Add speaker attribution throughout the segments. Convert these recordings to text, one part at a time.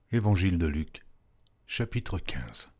Speaker 1: Évangile de Luc, chapitre 15.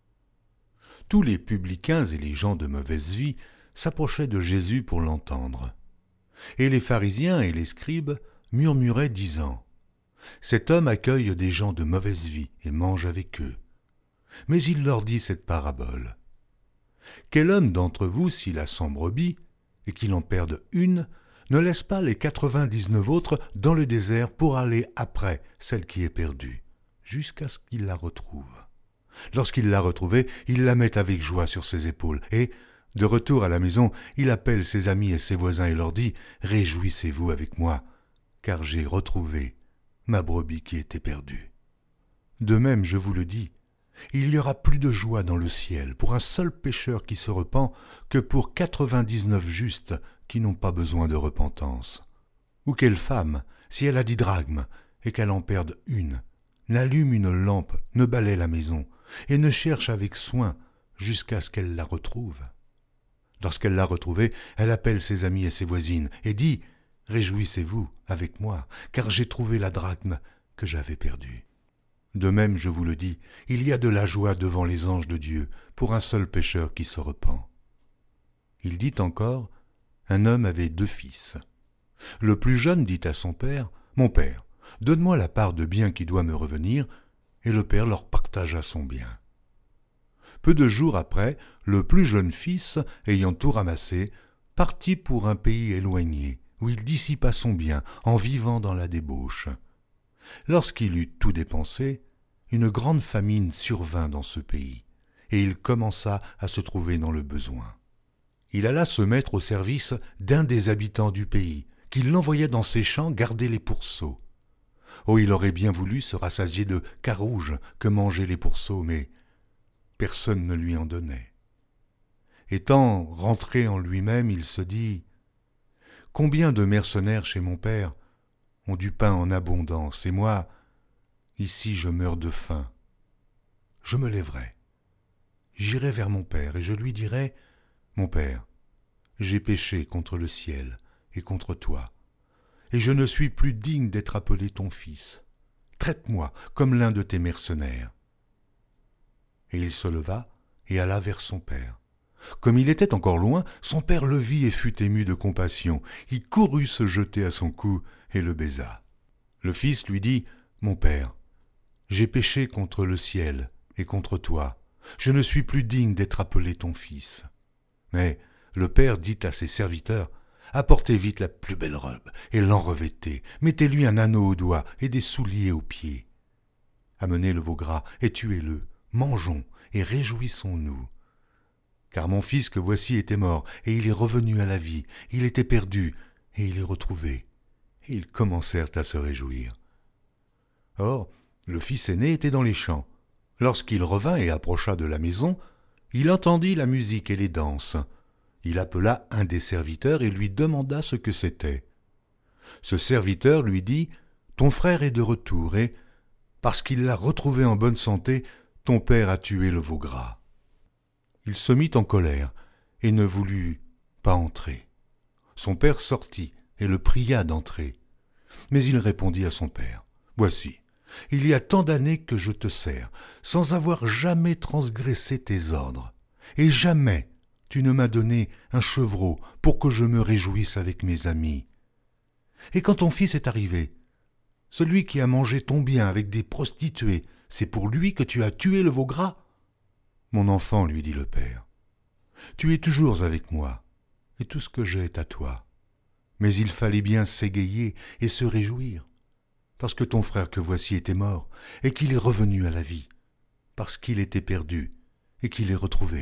Speaker 1: Tous les publicains et les gens de mauvaise vie s'approchaient de Jésus pour l'entendre. Et les pharisiens et les scribes murmuraient disant : « Cet homme accueille des gens de mauvaise vie et mange avec eux. » Mais il leur dit cette parabole. Quel homme d'entre vous, s'il a 100 brebis, et qu'il en perde une, ne laisse pas les 99 autres dans le désert pour aller après celle qui est perdue, jusqu'à ce qu'il la retrouve. Lorsqu'il l'a retrouvée, il la met avec joie sur ses épaules, et, de retour à la maison, il appelle ses amis et ses voisins et leur dit : « Réjouissez-vous avec moi, car j'ai retrouvé ma brebis qui était perdue. » De même, je vous le dis, il y aura plus de joie dans le ciel pour un seul pécheur qui se repent que pour 99 justes qui n'ont pas besoin de repentance. Ou quelle femme, si elle a 10 drachmes et qu'elle en perde une, n'allume une lampe, ne balaie la maison et ne cherche avec soin jusqu'à ce qu'elle la retrouve. Lorsqu'elle l'a retrouvée, elle appelle ses amis et ses voisines et dit : « Réjouissez-vous avec moi, car j'ai trouvé la drachme que j'avais perdue. » De même, je vous le dis, il y a de la joie devant les anges de Dieu pour un seul pécheur qui se repent. Il dit encore : un homme avait 2 fils. Le plus jeune dit à son père : « Mon père, donne-moi la part de bien qui doit me revenir. » Et le père leur partagea son bien. Peu de jours après, le plus jeune fils, ayant tout ramassé, partit pour un pays éloigné, où il dissipa son bien en vivant dans la débauche. Lorsqu'il eut tout dépensé, une grande famine survint dans ce pays, et il commença à se trouver dans le besoin. Il alla se mettre au service d'un des habitants du pays, qui l'envoyait dans ses champs garder les pourceaux. Oh, il aurait bien voulu se rassasier de carouge que mangeaient les pourceaux, mais personne ne lui en donnait. Étant rentré en lui-même, il se dit : « Combien de mercenaires chez mon père ont du pain en abondance, et moi, ici je meurs de faim. Je me lèverai, j'irai vers mon père, et je lui dirai : Mon père, j'ai péché contre le ciel et contre toi, et je ne suis plus digne d'être appelé ton fils. Traite-moi comme l'un de tes mercenaires. » Et il se leva et alla vers son père. Comme il était encore loin, son père le vit et fut ému de compassion. Il courut se jeter à son cou et le baisa. Le fils lui dit : « Mon père, j'ai péché contre le ciel et contre toi. Je ne suis plus digne d'être appelé ton fils. » Mais le père dit à ses serviteurs : « Apportez vite la plus belle robe et l'enrevêtez. Mettez-lui un anneau au doigt et des souliers aux pieds. Amenez le veau gras et tuez-le. Mangeons et réjouissons-nous. Car mon fils que voici était mort, et il est revenu à la vie. Il était perdu, et il est retrouvé. » Et ils commencèrent à se réjouir. Or, le fils aîné était dans les champs. Lorsqu'il revint et approcha de la maison, il entendit la musique et les danses. Il appela un des serviteurs et lui demanda ce que c'était. Ce serviteur lui dit : « Ton frère est de retour, et, parce qu'il l'a retrouvé en bonne santé, ton père a tué le veau gras. » Il se mit en colère et ne voulut pas entrer. Son père sortit et le pria d'entrer. Mais il répondit à son père : « Voici, il y a tant d'années que je te sers, sans avoir jamais transgressé tes ordres, et jamais tu ne m'as donné un chevreau pour que je me réjouisse avec mes amis. Et quand ton fils est arrivé, celui qui a mangé ton bien avec des prostituées, c'est pour lui que tu as tué le veau gras ? » « Mon enfant, lui dit le père, tu es toujours avec moi, et tout ce que j'ai est à toi. Mais il fallait bien s'égayer et se réjouir, parce que ton frère que voici était mort, et qu'il est revenu à la vie, parce qu'il était perdu, et qu'il est retrouvé. »